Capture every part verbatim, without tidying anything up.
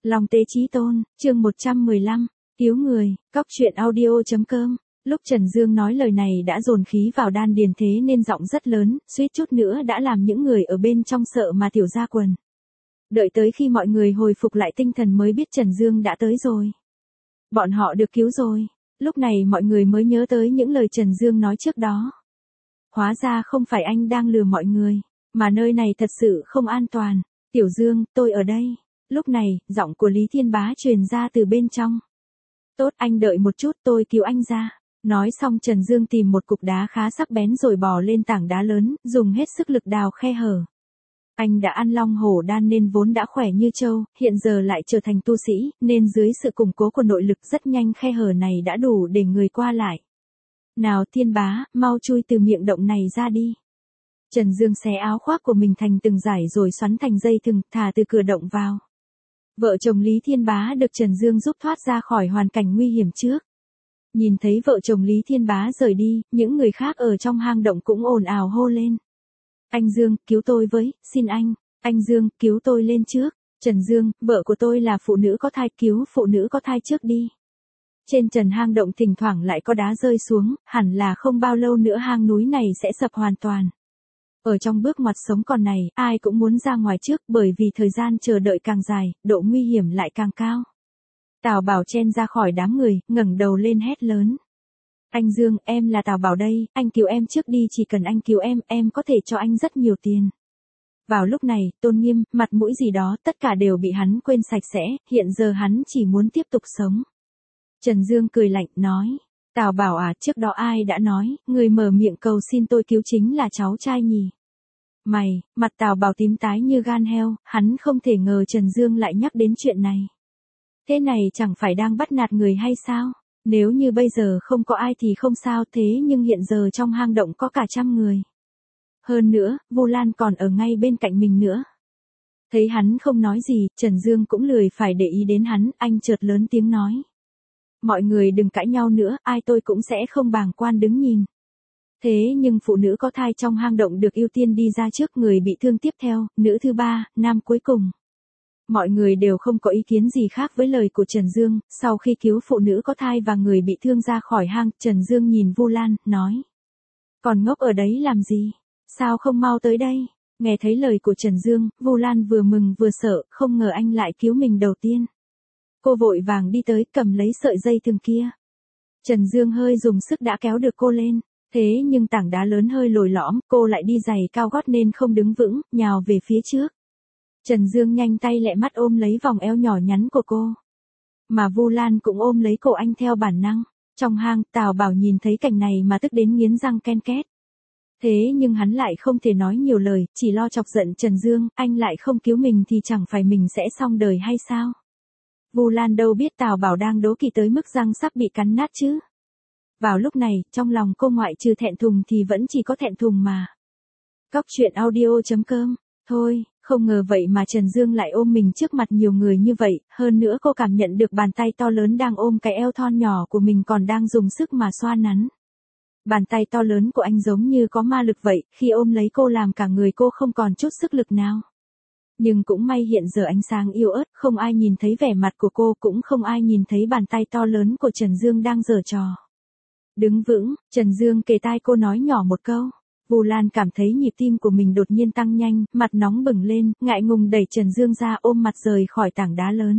Long Tế Chí Tôn, chương một trăm mười lăm, cứu người, cóc truyện audio chấm com. Lúc Trần Dương nói lời này đã dồn khí vào đan điền thế nên giọng rất lớn, suýt chút nữa đã làm những người ở bên trong sợ mà tiểu ra quần. Đợi tới khi mọi người hồi phục lại tinh thần mới biết Trần Dương đã tới rồi. Bọn họ được cứu rồi. Lúc này mọi người mới nhớ tới những lời Trần Dương nói trước đó. Hóa ra không phải anh đang lừa mọi người, mà nơi này thật sự không an toàn. Tiểu Dương, tôi ở đây. Lúc này, giọng của Lý Thiên Bá truyền ra từ bên trong. Tốt, anh đợi một chút, tôi cứu anh ra. Nói xong Trần Dương tìm một cục đá khá sắc bén rồi bò lên tảng đá lớn, dùng hết sức lực đào khe hở. Anh đã ăn long hổ đan nên vốn đã khỏe như trâu, hiện giờ lại trở thành tu sĩ, nên dưới sự củng cố của nội lực rất nhanh khe hở này đã đủ để người qua lại. Nào Thiên Bá, mau chui từ miệng động này ra đi. Trần Dương xé áo khoác của mình thành từng dải rồi xoắn thành dây thừng, thả từ cửa động vào. Vợ chồng Lý Thiên Bá được Trần Dương giúp thoát ra khỏi hoàn cảnh nguy hiểm trước. Nhìn thấy vợ chồng Lý Thiên Bá rời đi, những người khác ở trong hang động cũng ồn ào hô lên. Anh Dương, cứu tôi với, xin anh. Anh Dương, cứu tôi lên trước. Trần Dương, vợ của tôi là phụ nữ có thai, cứu phụ nữ có thai trước đi. Trên trần hang động thỉnh thoảng lại có đá rơi xuống, hẳn là không bao lâu nữa hang núi này sẽ sập hoàn toàn. Ở trong bước ngoặt sống còn này, ai cũng muốn ra ngoài trước bởi vì thời gian chờ đợi càng dài, độ nguy hiểm lại càng cao. Tào Bảo chen ra khỏi đám người, ngẩng đầu lên hét lớn. Anh Dương, em là Tào Bảo đây, anh cứu em trước đi, chỉ cần anh cứu em, em có thể cho anh rất nhiều tiền. Vào lúc này, tôn nghiêm, mặt mũi gì đó, tất cả đều bị hắn quên sạch sẽ, hiện giờ hắn chỉ muốn tiếp tục sống. Trần Dương cười lạnh, nói. Tào Bảo à, trước đó ai đã nói, người mở miệng cầu xin tôi cứu chính là cháu trai nhỉ? Mày, mặt Tào Bảo tím tái như gan heo, hắn không thể ngờ Trần Dương lại nhắc đến chuyện này. Thế này chẳng phải đang bắt nạt người hay sao? Nếu như bây giờ không có ai thì không sao, thế nhưng hiện giờ trong hang động có cả trăm người. Hơn nữa, Vu Lan còn ở ngay bên cạnh mình nữa. Thấy hắn không nói gì, Trần Dương cũng lười phải để ý đến hắn, anh chợt lớn tiếng nói. Mọi người đừng cãi nhau nữa, ai tôi cũng sẽ không bàng quan đứng nhìn. Thế nhưng phụ nữ có thai trong hang động được ưu tiên đi ra trước, người bị thương tiếp theo, nữ thứ ba, nam cuối cùng. Mọi người đều không có ý kiến gì khác với lời của Trần Dương, sau khi cứu phụ nữ có thai và người bị thương ra khỏi hang, Trần Dương nhìn Vu Lan, nói. Còn ngốc ở đấy làm gì? Sao không mau tới đây? Nghe thấy lời của Trần Dương, Vu Lan vừa mừng vừa sợ, không ngờ anh lại cứu mình đầu tiên. Cô vội vàng đi tới, cầm lấy sợi dây thừng kia. Trần Dương hơi dùng sức đã kéo được cô lên, thế nhưng tảng đá lớn hơi lồi lõm, cô lại đi giày cao gót nên không đứng vững, nhào về phía trước. Trần Dương nhanh tay lẹ mắt ôm lấy vòng eo nhỏ nhắn của cô. Mà Vu Lan cũng ôm lấy cổ anh theo bản năng. Trong hang, Tào Bảo nhìn thấy cảnh này mà tức đến nghiến răng ken két. Thế nhưng hắn lại không thể nói nhiều lời, chỉ lo chọc giận Trần Dương, anh lại không cứu mình thì chẳng phải mình sẽ xong đời hay sao? Vu Lan đâu biết Tào Bảo đang đố kỵ tới mức răng sắp bị cắn nát chứ. Vào lúc này, trong lòng cô ngoại trừ thẹn thùng thì vẫn chỉ có thẹn thùng mà. Cóc truyện audio chấm com. Thôi, không ngờ vậy mà Trần Dương lại ôm mình trước mặt nhiều người như vậy, hơn nữa cô cảm nhận được bàn tay to lớn đang ôm cái eo thon nhỏ của mình còn đang dùng sức mà xoa nắn. Bàn tay to lớn của anh giống như có ma lực vậy, khi ôm lấy cô làm cả người cô không còn chút sức lực nào. Nhưng cũng may hiện giờ ánh sáng yếu ớt, không ai nhìn thấy vẻ mặt của cô, cũng không ai nhìn thấy bàn tay to lớn của Trần Dương đang giở trò. Đứng vững, Trần Dương kề tai cô nói nhỏ một câu. Vu Lan cảm thấy nhịp tim của mình đột nhiên tăng nhanh, mặt nóng bừng lên, ngại ngùng đẩy Trần Dương ra ôm mặt rời khỏi tảng đá lớn.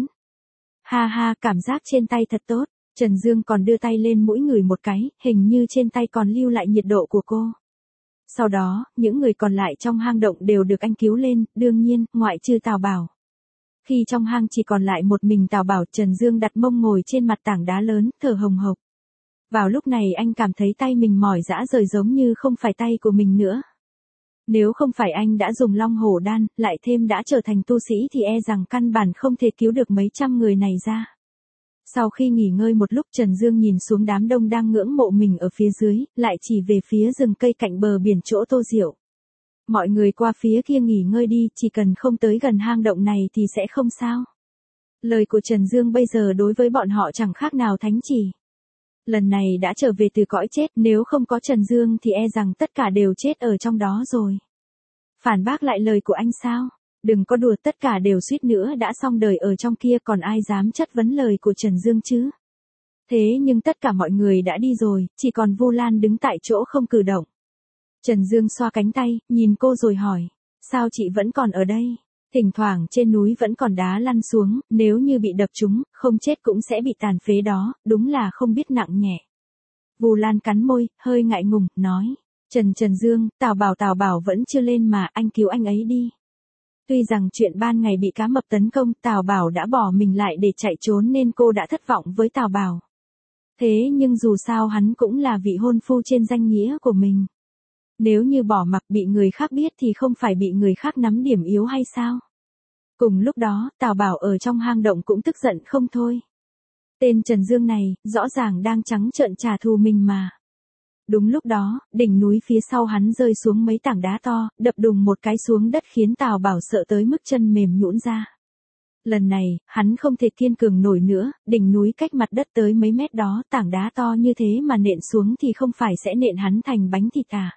Ha ha, cảm giác trên tay thật tốt. Trần Dương còn đưa tay lên mũi ngửi một cái, hình như trên tay còn lưu lại nhiệt độ của cô. Sau đó, những người còn lại trong hang động đều được anh cứu lên, đương nhiên, ngoại trừ Tào Bảo. Khi trong hang chỉ còn lại một mình Tào Bảo, Trần Dương đặt mông ngồi trên mặt tảng đá lớn, thở hồng hộc. Vào lúc này anh cảm thấy tay mình mỏi rã rời giống như không phải tay của mình nữa. Nếu không phải anh đã dùng long hổ đan, lại thêm đã trở thành tu sĩ thì e rằng căn bản không thể cứu được mấy trăm người này ra. Sau khi nghỉ ngơi một lúc, Trần Dương nhìn xuống đám đông đang ngưỡng mộ mình ở phía dưới, lại chỉ về phía rừng cây cạnh bờ biển chỗ Tô Diệu. Mọi người qua phía kia nghỉ ngơi đi, chỉ cần không tới gần hang động này thì sẽ không sao. Lời của Trần Dương bây giờ đối với bọn họ chẳng khác nào thánh chỉ. Lần này đã trở về từ cõi chết, nếu không có Trần Dương thì e rằng tất cả đều chết ở trong đó rồi. Phản bác lại lời của anh sao? Đừng có đùa, tất cả đều suýt nữa đã xong đời ở trong kia, còn ai dám chất vấn lời của Trần Dương chứ. Thế nhưng tất cả mọi người đã đi rồi, chỉ còn Vu Lan đứng tại chỗ không cử động. Trần Dương xoa cánh tay, nhìn cô rồi hỏi, sao chị vẫn còn ở đây? Thỉnh thoảng trên núi vẫn còn đá lăn xuống, nếu như bị đập trúng, không chết cũng sẽ bị tàn phế đó, đúng là không biết nặng nhẹ. Vu Lan cắn môi, hơi ngại ngùng, nói, Trần Trần Dương, Tào Bảo Tào Bảo vẫn chưa lên mà, anh cứu anh ấy đi. Tuy rằng chuyện ban ngày bị cá mập tấn công, Tào Bảo đã bỏ mình lại để chạy trốn nên cô đã thất vọng với Tào Bảo. Thế nhưng dù sao hắn cũng là vị hôn phu trên danh nghĩa của mình. Nếu như bỏ mặc bị người khác biết thì không phải bị người khác nắm điểm yếu hay sao? Cùng lúc đó, Tào Bảo ở trong hang động cũng tức giận không thôi. Tên Trần Dương này, rõ ràng đang trắng trợn trả thù mình mà. Đúng lúc đó, đỉnh núi phía sau hắn rơi xuống mấy tảng đá to, đập đùng một cái xuống đất khiến Tào Bảo sợ tới mức chân mềm nhũn ra. Lần này, hắn không thể kiên cường nổi nữa, đỉnh núi cách mặt đất tới mấy mét đó, tảng đá to như thế mà nện xuống thì không phải sẽ nện hắn thành bánh thịt à.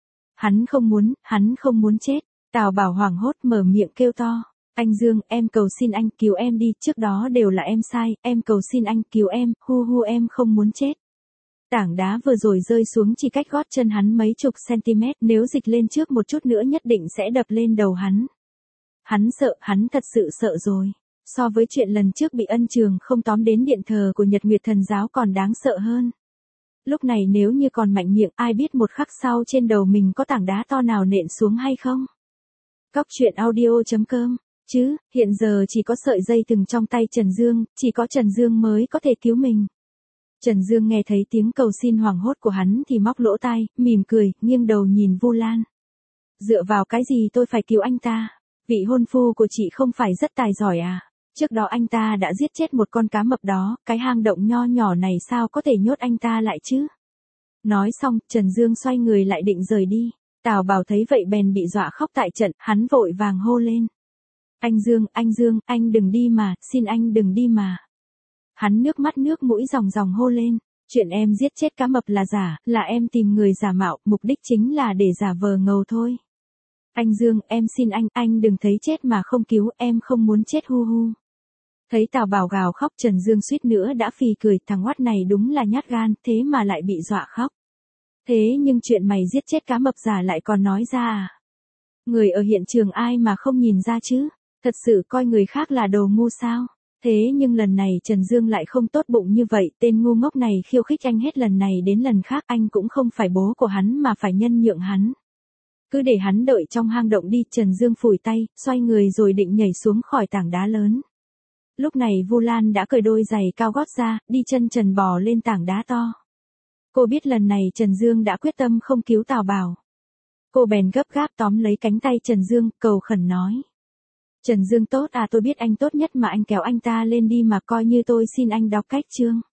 Hắn không muốn, hắn không muốn chết. Tào Bảo hoảng hốt mở miệng kêu to. Anh Dương, em cầu xin anh cứu em đi, trước đó đều là em sai, em cầu xin anh cứu em, hu hu em không muốn chết. Tảng đá vừa rồi rơi xuống chỉ cách gót chân hắn mấy chục cm, nếu dịch lên trước một chút nữa nhất định sẽ đập lên đầu hắn. Hắn sợ, hắn thật sự sợ rồi. So với chuyện lần trước bị Ân Trường không tóm đến điện thờ của Nhật Nguyệt Thần Giáo còn đáng sợ hơn. Lúc này nếu như còn mạnh miệng, ai biết một khắc sau trên đầu mình có tảng đá to nào nện xuống hay không. Cóc truyện audio chấm com. Chứ, hiện giờ chỉ có sợi dây thừng trong tay Trần Dương, chỉ có Trần Dương mới có thể cứu mình. Trần Dương nghe thấy tiếng cầu xin hoảng hốt của hắn thì móc lỗ tai, mỉm cười, nghiêng đầu nhìn Vu Lan. Dựa vào cái gì tôi phải cứu anh ta? Vị hôn phu của chị không phải rất tài giỏi à? Trước đó anh ta đã giết chết một con cá mập đó, cái hang động nho nhỏ này sao có thể nhốt anh ta lại chứ? Nói xong, Trần Dương xoay người lại định rời đi. Tào Bảo thấy vậy bèn bị dọa khóc tại trận, hắn vội vàng hô lên. Anh Dương, anh Dương, anh đừng đi mà, xin anh đừng đi mà. Hắn nước mắt nước mũi ròng ròng hô lên. Chuyện em giết chết cá mập là giả, là em tìm người giả mạo, mục đích chính là để giả vờ ngầu thôi. Anh Dương, em xin anh, anh đừng thấy chết mà không cứu, em không muốn chết hu hu. Thấy Tào Bảo gào khóc, Trần Dương suýt nữa đã phì cười, thằng oát này đúng là nhát gan, thế mà lại bị dọa khóc. Thế nhưng chuyện mày giết chết cá mập giả lại còn nói ra à? Người ở hiện trường ai mà không nhìn ra chứ? Thật sự coi người khác là đồ ngu sao? Thế nhưng lần này Trần Dương lại không tốt bụng như vậy, tên ngu ngốc này khiêu khích anh hết lần này đến lần khác, anh cũng không phải bố của hắn mà phải nhân nhượng hắn. Cứ để hắn đợi trong hang động đi. Trần Dương phủi tay, xoay người rồi định nhảy xuống khỏi tảng đá lớn. Lúc này Vu Lan đã cởi đôi giày cao gót ra, đi chân trần bò lên tảng đá to. Cô biết lần này Trần Dương đã quyết tâm không cứu Tào Bảo. Cô bèn gấp gáp tóm lấy cánh tay Trần Dương, cầu khẩn nói. Trần Dương tốt à, tôi biết anh tốt nhất mà anh kéo anh ta lên đi mà, coi như tôi xin anh đọc cách chương.